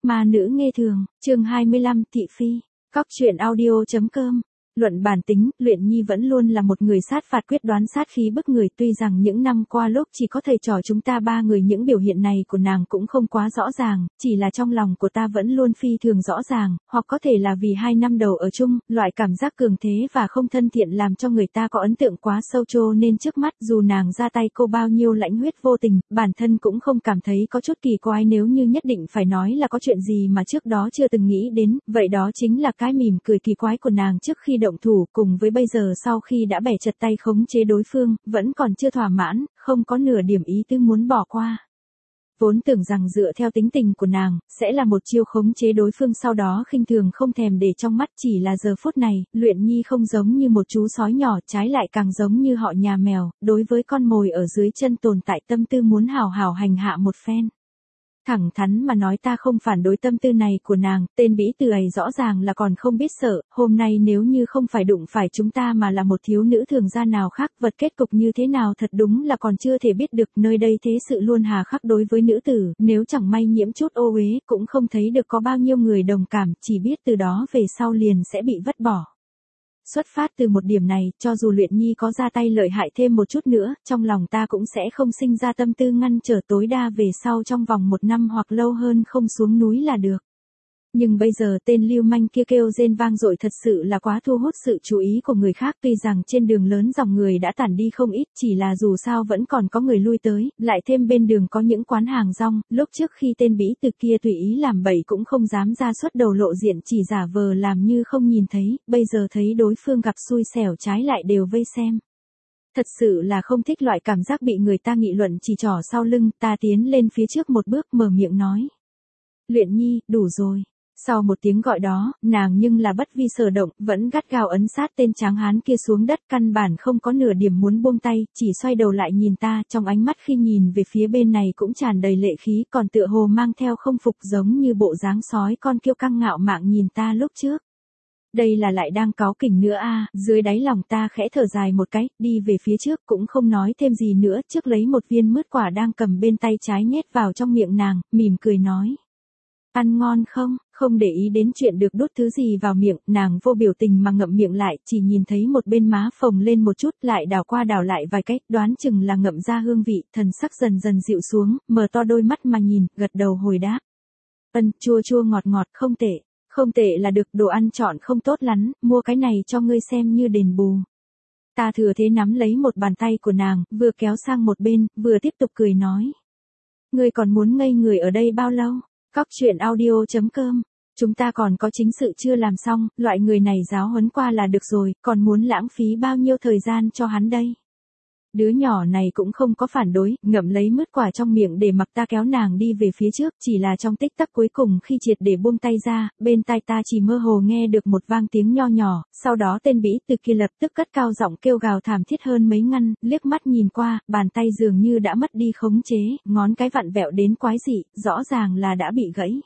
Ma nữ nghe thường, chương 25 thị phi, Cóc truyện audio.com. Luận bản tính, Luyện Nhi vẫn luôn là một người sát phạt quyết đoán sát khí bức người, tuy rằng những năm qua lúc chỉ có thầy trò chúng ta ba người những biểu hiện này của nàng cũng không quá rõ ràng, chỉ là trong lòng của ta vẫn luôn phi thường rõ ràng, hoặc có thể là vì 2 năm đầu ở chung, loại cảm giác cường thế và không thân thiện làm cho người ta có ấn tượng quá sâu cho nên trước mắt dù nàng ra tay cô bao nhiêu lãnh huyết vô tình, bản thân cũng không cảm thấy có chút kỳ quái nếu như nhất định phải nói là có chuyện gì mà trước đó chưa từng nghĩ đến, vậy đó chính là cái mỉm cười kỳ quái của nàng trước khi động thủ cùng với bây giờ sau khi đã bẻ chật tay khống chế đối phương, vẫn còn chưa thỏa mãn, không có nửa điểm ý tứ muốn bỏ qua. Vốn tưởng rằng dựa theo tính tình của nàng, sẽ là một chiêu khống chế đối phương sau đó khinh thường không thèm để trong mắt, chỉ là giờ phút này, Luyện Nhi không giống như một chú sói nhỏ, trái lại càng giống như họ nhà mèo, đối với con mồi ở dưới chân tồn tại tâm tư muốn hào hào hành hạ một phen. Thẳng thắn mà nói ta không phản đối tâm tư này của nàng, tên bĩ từ ấy rõ ràng là còn không biết sợ, hôm nay nếu như không phải đụng phải chúng ta mà là một thiếu nữ thường gia nào khác, vật kết cục như thế nào thật đúng là còn chưa thể biết được, nơi đây thế sự luôn hà khắc đối với nữ tử, nếu chẳng may nhiễm chút ô uế, cũng không thấy được có bao nhiêu người đồng cảm, chỉ biết từ đó về sau liền sẽ bị vứt bỏ. Xuất phát từ một điểm này, cho dù Luyện Nhi có ra tay lợi hại thêm một chút nữa, trong lòng ta cũng sẽ không sinh ra tâm tư ngăn trở, tối đa về sau trong vòng 1 năm hoặc lâu hơn không xuống núi là được. Nhưng bây giờ tên lưu manh kia kêu rên vang dội thật sự là quá thu hút sự chú ý của người khác, tuy rằng trên đường lớn dòng người đã tản đi không ít, chỉ là dù sao vẫn còn có người lui tới, lại thêm bên đường có những quán hàng rong, lúc trước khi tên bĩ từ kia tùy ý làm bậy cũng không dám ra xuất đầu lộ diện, chỉ giả vờ làm như không nhìn thấy, bây giờ thấy đối phương gặp xui xẻo trái lại đều vây xem. Thật sự là không thích loại cảm giác bị người ta nghị luận chỉ trỏ sau lưng, ta tiến lên phía trước một bước mở miệng nói. Luyện Nhi, đủ rồi. Sau một tiếng gọi đó, nàng nhưng là bất vi sở động, vẫn gắt gao ấn sát tên tráng hán kia xuống đất, căn bản không có nửa điểm muốn buông tay, chỉ xoay đầu lại nhìn ta, trong ánh mắt khi nhìn về phía bên này cũng tràn đầy lệ khí, còn tựa hồ mang theo không phục giống như bộ dáng sói con kiêu căng ngạo mạn nhìn ta lúc trước. Đây là lại đang cáu kỉnh nữa à, dưới đáy lòng ta khẽ thở dài một cái, đi về phía trước cũng không nói thêm gì nữa, trước lấy một viên mứt quả đang cầm bên tay trái nhét vào trong miệng nàng, mỉm cười nói. Ăn ngon không? Không để ý đến chuyện được đút thứ gì vào miệng, nàng vô biểu tình mà ngậm miệng lại, chỉ nhìn thấy một bên má phồng lên một chút, lại đảo qua đảo lại vài cách, đoán chừng là ngậm ra hương vị, thần sắc dần dần dịu xuống, mở to đôi mắt mà nhìn, gật đầu hồi đáp. Chua chua ngọt ngọt, không tệ. Không tệ là được, đồ ăn chọn không tốt lắm, mua cái này cho ngươi xem như đền bù. Ta thừa thế nắm lấy một bàn tay của nàng, vừa kéo sang một bên, vừa tiếp tục cười nói. Ngươi còn muốn ngây người ở đây bao lâu? Cóc truyện audio.com. Chúng ta còn có chính sự chưa làm xong, loại người này giáo huấn qua là được rồi, còn muốn lãng phí bao nhiêu thời gian cho hắn đây? Đứa nhỏ này cũng không có phản đối, ngậm lấy mứt quả trong miệng để mặc ta kéo nàng đi về phía trước, chỉ là trong tích tắc cuối cùng khi triệt để buông tay ra, bên tai ta chỉ mơ hồ nghe được một vang tiếng nho nhỏ, sau đó tên bĩ từ kia lập tức cất cao giọng kêu gào thảm thiết hơn mấy ngăn, liếc mắt nhìn qua, bàn tay dường như đã mất đi khống chế, ngón cái vặn vẹo đến quái dị, rõ ràng là đã bị gãy.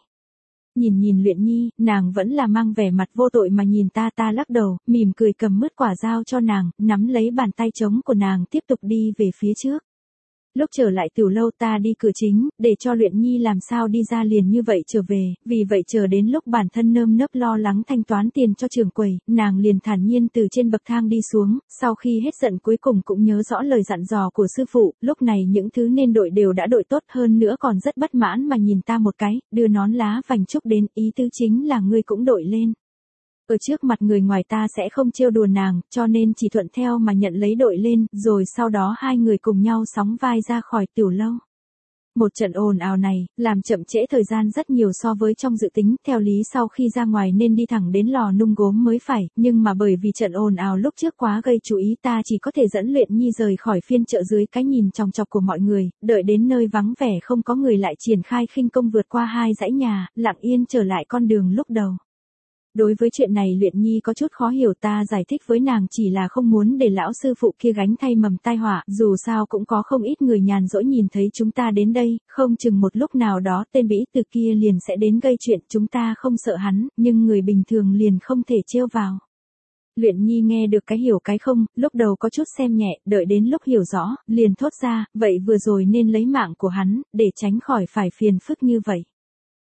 Nhìn Luyện Nhi, nàng vẫn là mang vẻ mặt vô tội mà nhìn ta, lắc đầu, mỉm cười cầm mứt quả giao cho nàng, nắm lấy bàn tay trống của nàng tiếp tục đi về phía trước. Lúc trở lại tiểu lâu ta đi cửa chính, để cho Luyện Nhi làm sao đi ra liền như vậy trở về, vì vậy chờ đến lúc bản thân nơm nớp lo lắng thanh toán tiền cho trưởng quầy, nàng liền thản nhiên từ trên bậc thang đi xuống, sau khi hết giận cuối cùng cũng nhớ rõ lời dặn dò của sư phụ, lúc này những thứ nên đội đều đã đội tốt hơn nữa còn rất bất mãn mà nhìn ta một cái, đưa nón lá vành trúc đến, ý tứ chính là ngươi cũng đội lên. Ở trước mặt người ngoài ta sẽ không trêu đùa nàng, cho nên chỉ thuận theo mà nhận lấy đội lên, rồi sau đó hai người cùng nhau sóng vai ra khỏi tiểu lâu. Một trận ồn ào này, làm chậm trễ thời gian rất nhiều so với trong dự tính, theo lý sau khi ra ngoài nên đi thẳng đến lò nung gốm mới phải, nhưng mà bởi vì trận ồn ào lúc trước quá gây chú ý ta chỉ có thể dẫn Luyện Nhi rời khỏi phiên chợ dưới cái nhìn chòng chọc của mọi người, đợi đến nơi vắng vẻ không có người lại triển khai khinh công vượt qua 2 dãy nhà, lặng yên trở lại con đường lúc đầu. Đối với chuyện này Luyện Nhi có chút khó hiểu, ta giải thích với nàng chỉ là không muốn để lão sư phụ kia gánh thay mầm tai họa, dù sao cũng có không ít người nhàn rỗi nhìn thấy chúng ta đến đây, không chừng một lúc nào đó tên bĩ từ kia liền sẽ đến gây chuyện, chúng ta không sợ hắn, nhưng người bình thường liền không thể trêu vào. Luyện Nhi nghe được cái hiểu cái không, lúc đầu có chút xem nhẹ, đợi đến lúc hiểu rõ, liền thốt ra, vậy vừa rồi nên lấy mạng của hắn, để tránh khỏi phải phiền phức như vậy.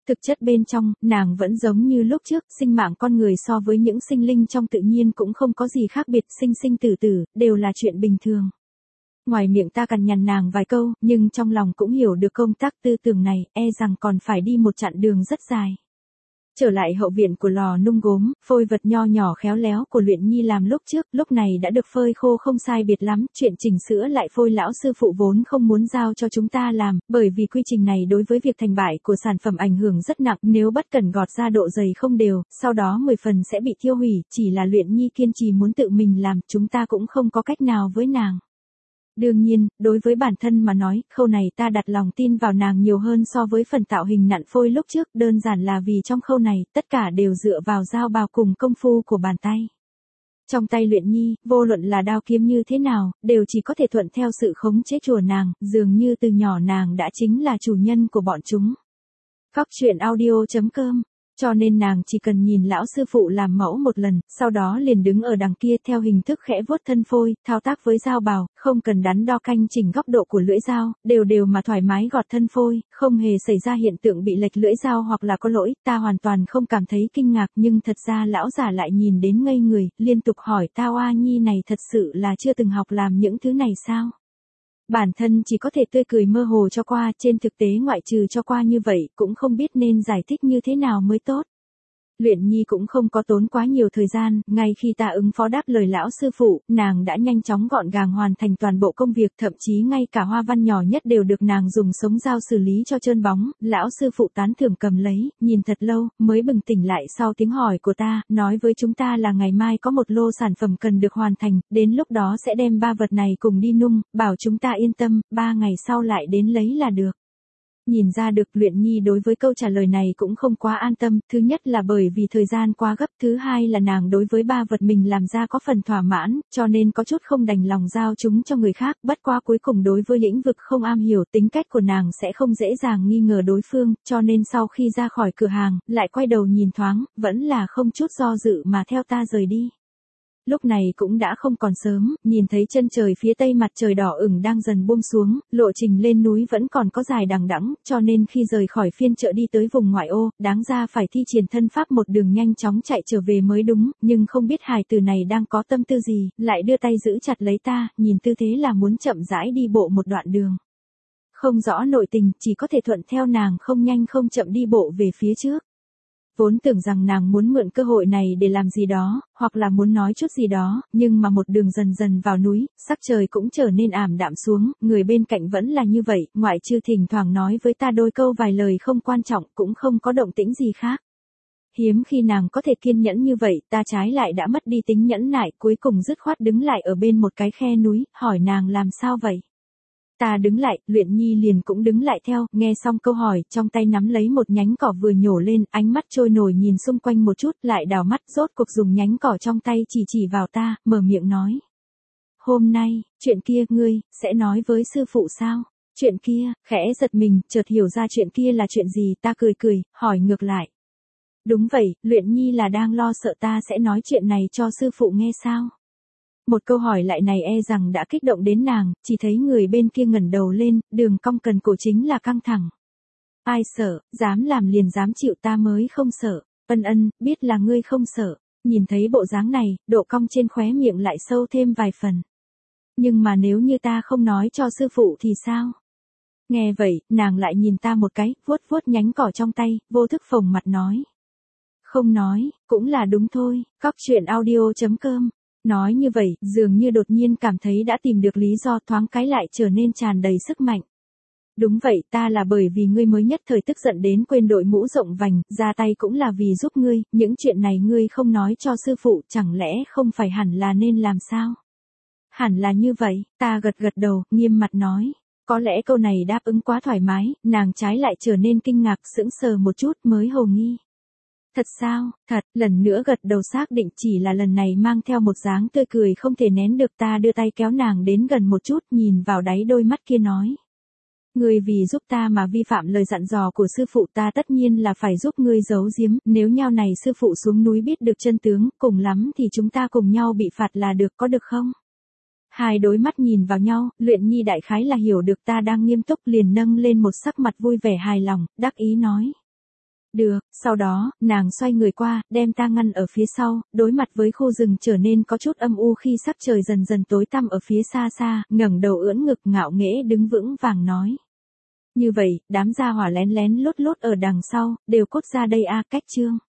Thực chất bên trong, nàng vẫn giống như lúc trước, sinh mạng con người so với những sinh linh trong tự nhiên cũng không có gì khác biệt, sinh sinh tử tử, đều là chuyện bình thường. Ngoài miệng ta cằn nhằn nàng vài câu, nhưng trong lòng cũng hiểu được công tác tư tưởng này, e rằng còn phải đi một chặng đường rất dài. Trở lại hậu viện của lò nung gốm, phôi vật nho nhỏ khéo léo của Luyện Nhi làm lúc trước, lúc này đã được phơi khô không sai biệt lắm, chuyện chỉnh sửa lại phôi lão sư phụ vốn không muốn giao cho chúng ta làm, bởi vì quy trình này đối với việc thành bại của sản phẩm ảnh hưởng rất nặng, nếu bất cẩn gọt ra độ dày không đều, sau đó 10 phần sẽ bị thiêu hủy, chỉ là Luyện Nhi kiên trì muốn tự mình làm, chúng ta cũng không có cách nào với nàng. Đương nhiên, đối với bản thân mà nói, khâu này ta đặt lòng tin vào nàng nhiều hơn so với phần tạo hình nặn phôi lúc trước, đơn giản là vì trong khâu này, tất cả đều dựa vào dao bào cùng công phu của bàn tay. Trong tay Luyện Nhi, vô luận là đao kiếm như thế nào, đều chỉ có thể thuận theo sự khống chế của nàng, dường như từ nhỏ nàng đã chính là chủ nhân của bọn chúng. Cóc truyện audio.com. Cho nên nàng chỉ cần nhìn lão sư phụ làm mẫu một lần, sau đó liền đứng ở đằng kia theo hình thức khẽ vuốt thân phôi, thao tác với dao bào, không cần đắn đo canh chỉnh góc độ của lưỡi dao, đều đều mà thoải mái gọt thân phôi, không hề xảy ra hiện tượng bị lệch lưỡi dao hoặc là có lỗi, ta hoàn toàn không cảm thấy kinh ngạc, nhưng thật ra lão già lại nhìn đến ngây người, liên tục hỏi ta Oa Nhi này thật sự là chưa từng học làm những thứ này sao? Bản thân chỉ có thể tươi cười mơ hồ cho qua, trên thực tế ngoại trừ cho qua như vậy, cũng không biết nên giải thích như thế nào mới tốt. Luyện Nhi cũng không có tốn quá nhiều thời gian, ngay khi ta ứng phó đáp lời lão sư phụ, nàng đã nhanh chóng gọn gàng hoàn thành toàn bộ công việc, thậm chí ngay cả hoa văn nhỏ nhất đều được nàng dùng sống dao xử lý cho trơn bóng, lão sư phụ tán thưởng cầm lấy, nhìn thật lâu, mới bừng tỉnh lại sau tiếng hỏi của ta, nói với chúng ta là ngày mai có một lô sản phẩm cần được hoàn thành, đến lúc đó sẽ đem 3 vật này cùng đi nung, bảo chúng ta yên tâm, 3 ngày sau lại đến lấy là được. Nhìn ra được Luyện Nhi đối với câu trả lời này cũng không quá an tâm, thứ nhất là bởi vì thời gian quá gấp, thứ hai là nàng đối với 3 vật mình làm ra có phần thỏa mãn, cho nên có chút không đành lòng giao chúng cho người khác, bất qua cuối cùng đối với lĩnh vực không am hiểu, tính cách của nàng sẽ không dễ dàng nghi ngờ đối phương, cho nên sau khi ra khỏi cửa hàng, lại quay đầu nhìn thoáng, vẫn là không chút do dự mà theo ta rời đi. Lúc này cũng đã không còn sớm, nhìn thấy chân trời phía tây mặt trời đỏ ửng đang dần buông xuống, lộ trình lên núi vẫn còn có dài đằng đẵng, cho nên khi rời khỏi phiên chợ đi tới vùng ngoại ô, đáng ra phải thi triển thân pháp một đường nhanh chóng chạy trở về mới đúng, nhưng không biết hài tử này đang có tâm tư gì, lại đưa tay giữ chặt lấy ta, nhìn tư thế là muốn chậm rãi đi bộ một đoạn đường. Không rõ nội tình, chỉ có thể thuận theo nàng không nhanh không chậm đi bộ về phía trước. Vốn tưởng rằng nàng muốn mượn cơ hội này để làm gì đó, hoặc là muốn nói chút gì đó, nhưng mà một đường dần dần vào núi, sắc trời cũng trở nên ảm đạm xuống, người bên cạnh vẫn là như vậy, ngoại trừ thỉnh thoảng nói với ta đôi câu vài lời không quan trọng, cũng không có động tĩnh gì khác. Hiếm khi nàng có thể kiên nhẫn như vậy, ta trái lại đã mất đi tính nhẫn nại, cuối cùng dứt khoát đứng lại ở bên một cái khe núi, hỏi nàng làm sao vậy. Ta đứng lại, Luyện Nhi liền cũng đứng lại theo, nghe xong câu hỏi, trong tay nắm lấy một nhánh cỏ vừa nhổ lên, ánh mắt trôi nổi nhìn xung quanh một chút, lại đảo mắt, rốt cuộc dùng nhánh cỏ trong tay chỉ vào ta, mở miệng nói. Hôm nay, chuyện kia, ngươi, sẽ nói với sư phụ sao? Chuyện kia, khẽ giật mình, chợt hiểu ra chuyện kia là chuyện gì, ta cười, hỏi ngược lại. Đúng vậy, Luyện Nhi là đang lo sợ ta sẽ nói chuyện này cho sư phụ nghe sao? Một câu hỏi lại này e rằng đã kích động đến nàng, chỉ thấy người bên kia ngẩng đầu lên, đường cong cần cổ chính là căng thẳng. Ai sợ, dám làm liền dám chịu, ta mới không sợ. Ân, biết là ngươi không sợ. Nhìn thấy bộ dáng này, độ cong trên khóe miệng lại sâu thêm vài phần. Nhưng mà nếu như ta không nói cho sư phụ thì sao? Nghe vậy, nàng lại nhìn ta một cái, vuốt nhánh cỏ trong tay, vô thức phồng mặt nói. Không nói, cũng là đúng thôi. Cóc truyện audio.com. Nói như vậy, dường như đột nhiên cảm thấy đã tìm được lý do, thoáng cái lại trở nên tràn đầy sức mạnh. Đúng vậy, ta là bởi vì ngươi mới nhất thời tức giận đến quên đội mũ rộng vành, ra tay cũng là vì giúp ngươi, những chuyện này ngươi không nói cho sư phụ, chẳng lẽ không phải hẳn là nên làm sao? Hẳn là như vậy, ta gật đầu, nghiêm mặt nói. Có lẽ câu này đáp ứng quá thoải mái, nàng trái lại trở nên kinh ngạc, sững sờ một chút mới hồ nghi. Thật sao, thật, lần nữa gật đầu xác định, chỉ là lần này mang theo một dáng tươi cười không thể nén được, ta đưa tay kéo nàng đến gần một chút, nhìn vào đáy đôi mắt kia nói. Ngươi vì giúp ta mà vi phạm lời dặn dò của sư phụ, ta tất nhiên là phải giúp ngươi giấu giếm, nếu nhau này sư phụ xuống núi biết được chân tướng, cùng lắm thì chúng ta cùng nhau bị phạt là được, có được không? Hai đôi mắt nhìn vào nhau, Luyện Nhi đại khái là hiểu được ta đang nghiêm túc, liền nâng lên một sắc mặt vui vẻ hài lòng, đắc ý nói. Được, sau đó, nàng xoay người qua, đem ta ngăn ở phía sau, đối mặt với khu rừng trở nên có chút âm u khi sắc trời dần dần tối tăm ở phía xa xa, ngẩng đầu ưỡn ngực ngạo nghễ đứng vững vàng nói. Như vậy, đám gia hỏa lén lén lút lút ở đằng sau, đều cốt ra đây a, cách chương.